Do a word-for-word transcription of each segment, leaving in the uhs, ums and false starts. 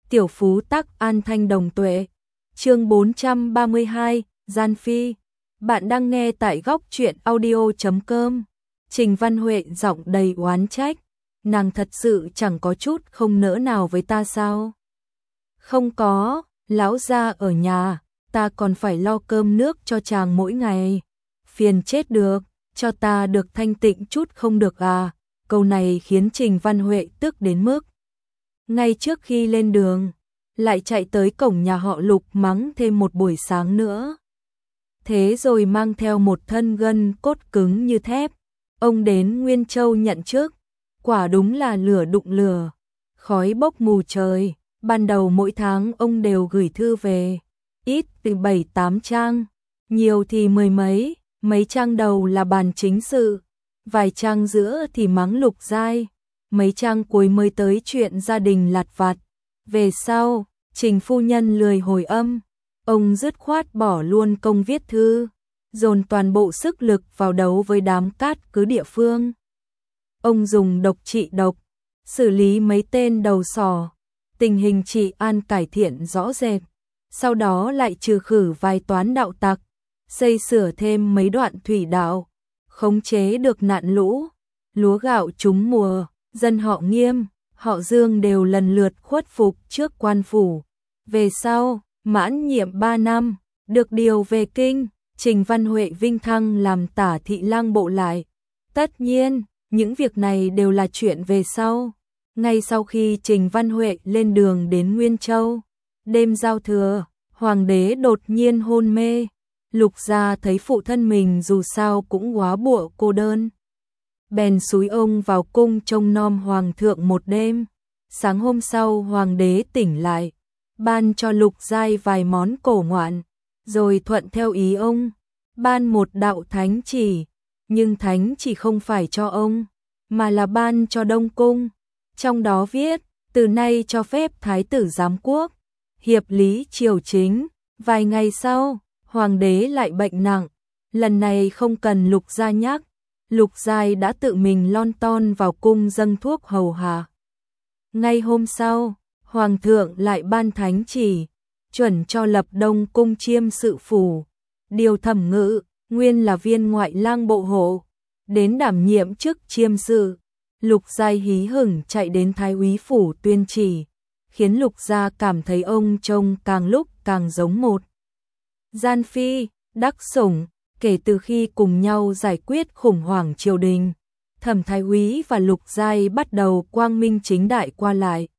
Tiểu phú tắc an thanh đồng tuệ. Chương bốn trăm ba mươi hai, Gian Phi. Bạn đang nghe tại góc truyện audio chấm com. Trình Văn Huệ giọng đầy oán trách. Nàng thật sự chẳng có chút không nỡ nào với ta sao? Không có, lão gia ở nhà, ta còn phải lo cơm nước cho chàng mỗi ngày. Phiền chết được, cho ta được thanh tịnh chút không được à? Câu này khiến Trình Văn Huệ tức đến mức ngay trước khi lên đường, lại chạy tới cổng nhà họ Lục mắng thêm một buổi sáng nữa. Thế rồi mang theo một thân gân cốt cứng như thép, ông đến Nguyên Châu nhận chức. Quả đúng là lửa đụng lửa, khói bốc mù trời. Ban đầu mỗi tháng ông đều gửi thư về, ít từ bảy tám trang, nhiều thì mười mấy, mấy trang đầu là bàn chính sự, vài trang giữa thì mắng Lục Giai, mấy trang cuối mới tới chuyện gia đình lặt vặt. Về sau, Trình phu nhân lười hồi âm, ông dứt khoát bỏ luôn công viết thư, dồn toàn bộ sức lực vào đấu với đám cát cứ địa phương. Ông dùng độc trị độc, xử lý mấy tên đầu sỏ, tình hình trị an cải thiện rõ rệt. Sau đó lại trừ khử vài toán đạo tặc, xây sửa thêm mấy đoạn thủy đạo, khống chế được nạn lũ, lúa gạo trúng mùa, dân họ Nghiêm, họ Dương đều lần lượt khuất phục trước quan phủ. Về sau, mãn nhiệm ba năm, được điều về kinh, Trình Văn Huệ vinh thăng làm tả thị lang bộ lại. Tất nhiên, những việc này đều là chuyện về sau. Ngay sau khi Trình Văn Huệ lên đường đến Nguyên Châu, đêm giao thừa, hoàng đế đột nhiên hôn mê. Lục gia thấy phụ thân mình dù sao cũng quá bụa cô đơn, bèn xúi ông vào cung trông nom hoàng thượng một đêm. Sáng hôm sau hoàng đế tỉnh lại, ban cho Lục Giai vài món cổ ngoạn, rồi thuận theo ý ông, ban một đạo thánh chỉ. Nhưng thánh chỉ không phải cho ông, mà là ban cho Đông Cung. Trong đó viết, từ nay cho phép thái tử giám quốc, hiệp lý triều chính. Vài ngày sau, hoàng đế lại bệnh nặng, lần này không cần Lục gia nhắc, Lục Giai đã tự mình lon ton vào cung dâng thuốc hầu hạ. Ngay hôm sau, hoàng thượng lại ban thánh chỉ, chuẩn cho lập Đông Cung chiêm sự phủ, điều Thẩm Ngự, nguyên là viên ngoại lang bộ hộ, đến đảm nhiệm chức chiêm sự. Lục Giai hí hửng chạy đến thái úy phủ tuyên chỉ, khiến Lục gia cảm thấy ông trông càng lúc càng giống một Gian Phi, đắc sủng. Kể từ khi cùng nhau giải quyết khủng hoảng triều đình, Thẩm thái úy và Lục Giai bắt đầu quang minh chính đại qua lại.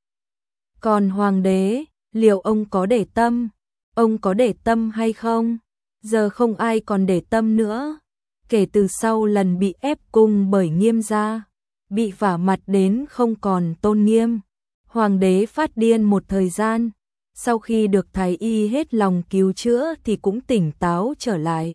Còn hoàng đế, liệu ông có để tâm? Ông có để tâm hay không? Giờ không ai còn để tâm nữa. Kể từ sau lần bị ép cung bởi Nghiêm gia, bị vả mặt đến không còn tôn nghiêm, hoàng đế phát điên một thời gian. Sau khi được thái y hết lòng cứu chữa thì cũng tỉnh táo trở lại.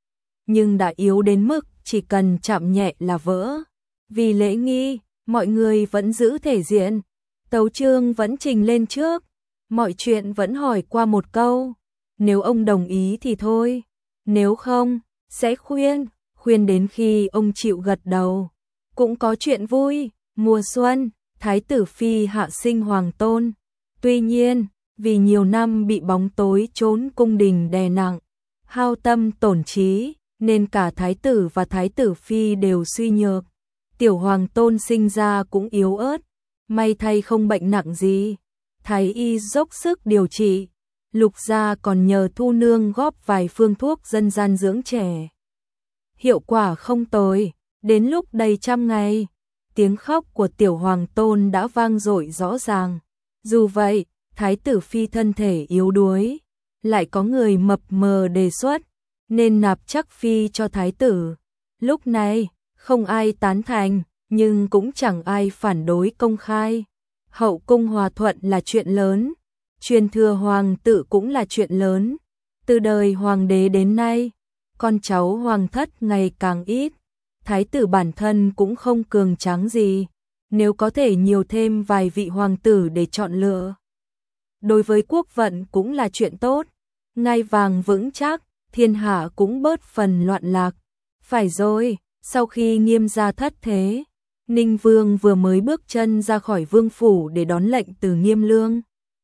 Nhưng đã yếu đến mức chỉ cần chạm nhẹ là vỡ. Vì lễ nghi, mọi người vẫn giữ thể diện, tấu chương vẫn trình lên trước, mọi chuyện vẫn hỏi qua một câu. Nếu ông đồng ý thì thôi, nếu không, sẽ khuyên, khuyên đến khi ông chịu gật đầu. Cũng có chuyện vui, mùa xuân, thái tử phi hạ sinh hoàng tôn. Tuy nhiên, vì nhiều năm bị bóng tối trốn cung đình đè nặng, hao tâm tổn trí, nên cả thái tử và thái tử phi đều suy nhược. Tiểu hoàng tôn sinh ra cũng yếu ớt, may thay không bệnh nặng gì. Thái y dốc sức điều trị, Lục gia còn nhờ Thu nương góp vài phương thuốc dân gian dưỡng trẻ. Hiệu quả không tồi, đến lúc đầy trăm ngày, tiếng khóc của tiểu hoàng tôn đã vang dội rõ ràng. Dù vậy, thái tử phi thân thể yếu đuối, lại có người mập mờ đề xuất nên nạp chắc phi cho thái tử. Lúc này, không ai tán thành, nhưng cũng chẳng ai phản đối công khai. Hậu cung hòa thuận là chuyện lớn, truyền thừa hoàng tử cũng là chuyện lớn. Từ đời hoàng đế đến nay, con cháu hoàng thất ngày càng ít, thái tử bản thân cũng không cường tráng gì. Nếu có thể nhiều thêm vài vị hoàng tử để chọn lựa, đối với quốc vận cũng là chuyện tốt. Ngai vàng vững chắc, thiên hạ cũng bớt phần loạn lạc. Phải rồi, sau khi Nghiêm gia thất thế, Ninh Vương vừa mới bước chân ra khỏi vương phủ để đón lệnh từ Nghiêm Lương.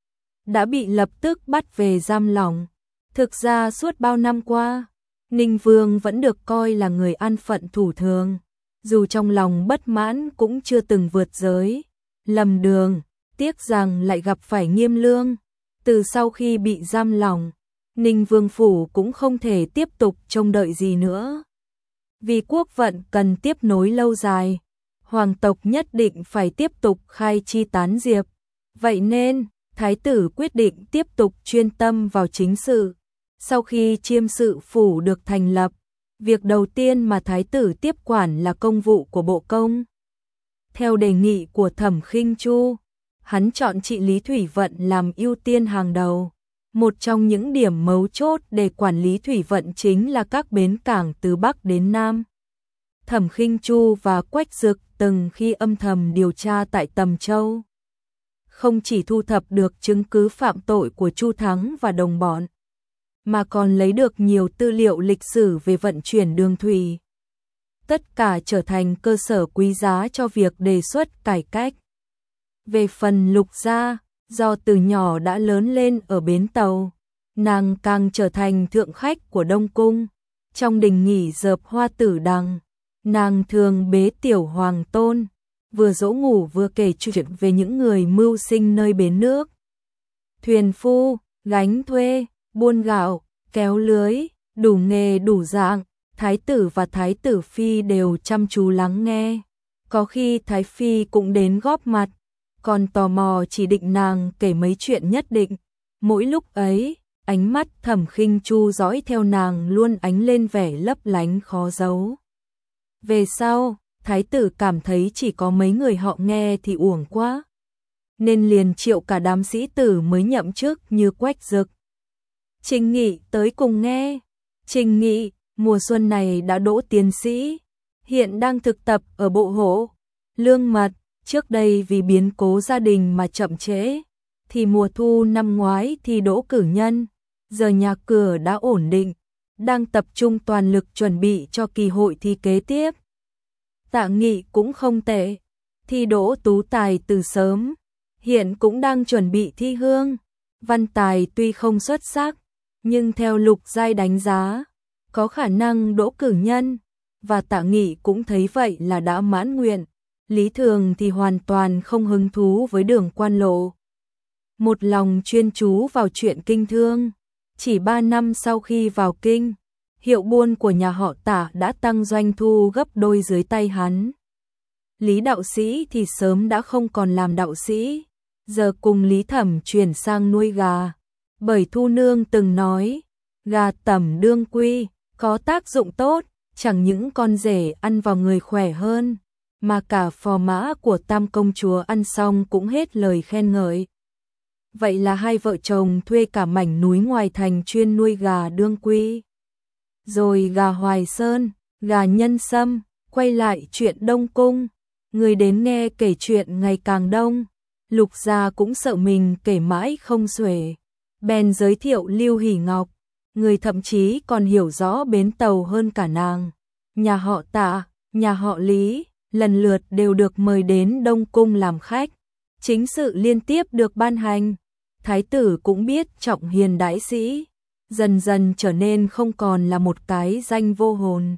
đã bị lập tức bắt về giam lỏng. Thực ra suốt bao năm qua, Ninh Vương vẫn được coi là người an phận thủ thường, dù trong lòng bất mãn cũng chưa từng vượt giới, lầm đường, tiếc rằng lại gặp phải Nghiêm Lương. Từ sau khi bị giam lỏng, Ninh Vương phủ cũng không thể tiếp tục trông đợi gì nữa. Vì quốc vận cần tiếp nối lâu dài, hoàng tộc nhất định phải tiếp tục khai chi tán diệp. Vậy nên, thái tử quyết định tiếp tục chuyên tâm vào chính sự. Sau khi chiêm sự phủ được thành lập, việc đầu tiên mà thái tử tiếp quản là công vụ của bộ công. Theo đề nghị của Thẩm Khinh Chu, hắn chọn trị lý thủy vận làm ưu tiên hàng đầu. Một trong những điểm mấu chốt để quản lý thủy vận chính là các bến cảng từ Bắc đến Nam. Thẩm Khinh Chu và Quách Dực từng khi âm thầm điều tra tại Tầm Châu, không chỉ thu thập được chứng cứ phạm tội của Chu Thắng và đồng bọn, mà còn lấy được nhiều tư liệu lịch sử về vận chuyển đường thủy. Tất cả trở thành cơ sở quý giá cho việc đề xuất cải cách. Về phần Lục Gia, do từ nhỏ đã lớn lên ở bến tàu, nàng càng trở thành thượng khách của Đông Cung. Trong đình nghỉ dợp hoa tử đằng, nàng thường bế tiểu hoàng tôn, vừa dỗ ngủ vừa kể chuyện về những người mưu sinh nơi bến nước. Thuyền phu, gánh thuê, buôn gạo, kéo lưới, đủ nghề đủ dạng, thái tử và thái tử phi đều chăm chú lắng nghe. Có khi thái phi cũng đến góp mặt, còn tò mò chỉ định nàng kể mấy chuyện nhất định. Mỗi lúc ấy, ánh mắt Thẩm Khinh Chu dõi theo nàng luôn ánh lên vẻ lấp lánh khó giấu. Về sau, thái tử cảm thấy chỉ có mấy người họ nghe thì uổng quá, nên liền triệu cả đám sĩ tử mới nhậm chức như Quách Dực, Trình Nghị tới cùng nghe. Trình Nghị, mùa xuân này đã đỗ tiến sĩ, hiện đang thực tập ở bộ hộ. Lương Mật, trước đây vì biến cố gia đình mà chậm trễ, thì mùa thu năm ngoái thì đỗ cử nhân, giờ nhà cửa đã ổn định, đang tập trung toàn lực chuẩn bị cho kỳ hội thi kế tiếp. Tạ Nghị cũng không tệ, thi đỗ tú tài từ sớm, hiện cũng đang chuẩn bị thi hương. Văn tài tuy không xuất sắc, nhưng theo Lục Giai đánh giá, có khả năng đỗ cử nhân, và Tạ Nghị cũng thấy vậy là đã mãn nguyện. Lý Thường thì hoàn toàn không hứng thú với đường quan lộ, một lòng chuyên chú vào chuyện kinh thương. Chỉ ba năm sau khi vào kinh, hiệu buôn của nhà họ Tạ đã tăng doanh thu gấp đôi dưới tay hắn. Lý đạo sĩ thì sớm đã không còn làm đạo sĩ, giờ cùng Lý Thẩm chuyển sang nuôi gà. Bởi Thu Nương từng nói, gà tẩm đương quy, có tác dụng tốt, chẳng những con rể ăn vào người khỏe hơn, mà cả phò mã của Tam công chúa ăn xong cũng hết lời khen ngợi. Vậy là hai vợ chồng thuê cả mảnh núi ngoài thành chuyên nuôi gà đương quy. Rồi gà Hoài Sơn, gà Nhân Sâm, quay lại chuyện Đông Cung. Người đến nghe kể chuyện ngày càng đông, Lục Gia cũng sợ mình kể mãi không xuể, bèn giới thiệu Lưu Hỷ Ngọc, người thậm chí còn hiểu rõ bến tàu hơn cả nàng. Nhà họ Tạ, nhà họ Lý, lần lượt đều được mời đến Đông Cung làm khách. Chính sự liên tiếp được ban hành, thái tử cũng biết trọng hiền đãi sĩ, dần dần trở nên không còn là một cái danh vô hồn.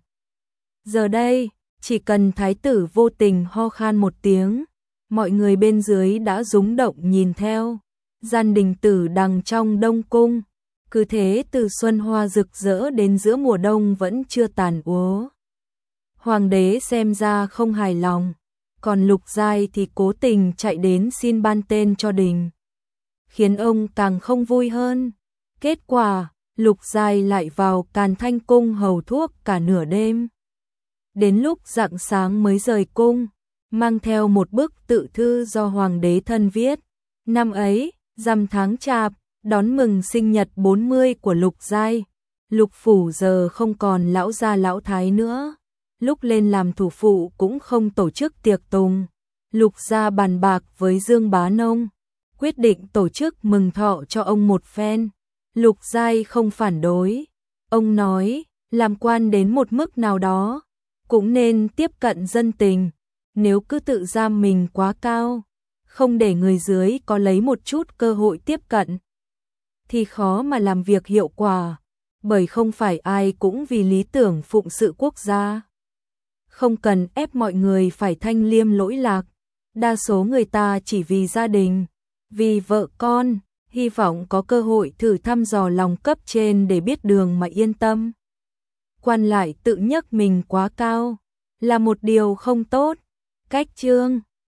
Giờ đây, chỉ cần thái tử vô tình ho khan một tiếng, mọi người bên dưới đã rúng động nhìn theo. Gian đình tử đằng trong Đông Cung, cứ thế từ xuân hoa rực rỡ đến giữa mùa đông vẫn chưa tàn úa. Hoàng đế xem ra không hài lòng, còn Lục Giai thì cố tình chạy đến xin ban tên cho đình, khiến ông càng không vui hơn. Kết quả, Lục Giai lại vào Càn Thanh cung hầu thuốc cả nửa đêm. Đến lúc rạng sáng mới rời cung, mang theo một bức tự thư do hoàng đế thân viết. Năm ấy, rằm tháng Chạp, đón mừng sinh nhật bốn mươi của Lục Giai. Lục phủ giờ không còn lão gia lão thái nữa, lúc lên làm thủ phụ cũng không tổ chức tiệc tùng. Lục gia bàn bạc với Dương Bá Nông, quyết định tổ chức mừng thọ cho ông một phen. Lục Giai không phản đối, ông nói, làm quan đến một mức nào đó, cũng nên tiếp cận dân tình, nếu cứ tự giam mình quá cao, không để người dưới có lấy một chút cơ hội tiếp cận, thì khó mà làm việc hiệu quả, bởi không phải ai cũng vì lý tưởng phụng sự quốc gia. Không cần ép mọi người phải thanh liêm lỗi lạc, đa số người ta chỉ vì gia đình, vì vợ con, hy vọng có cơ hội thử thăm dò lòng cấp trên để biết đường mà yên tâm. Quan lại tự nhấc mình quá cao là một điều không tốt. Cách chương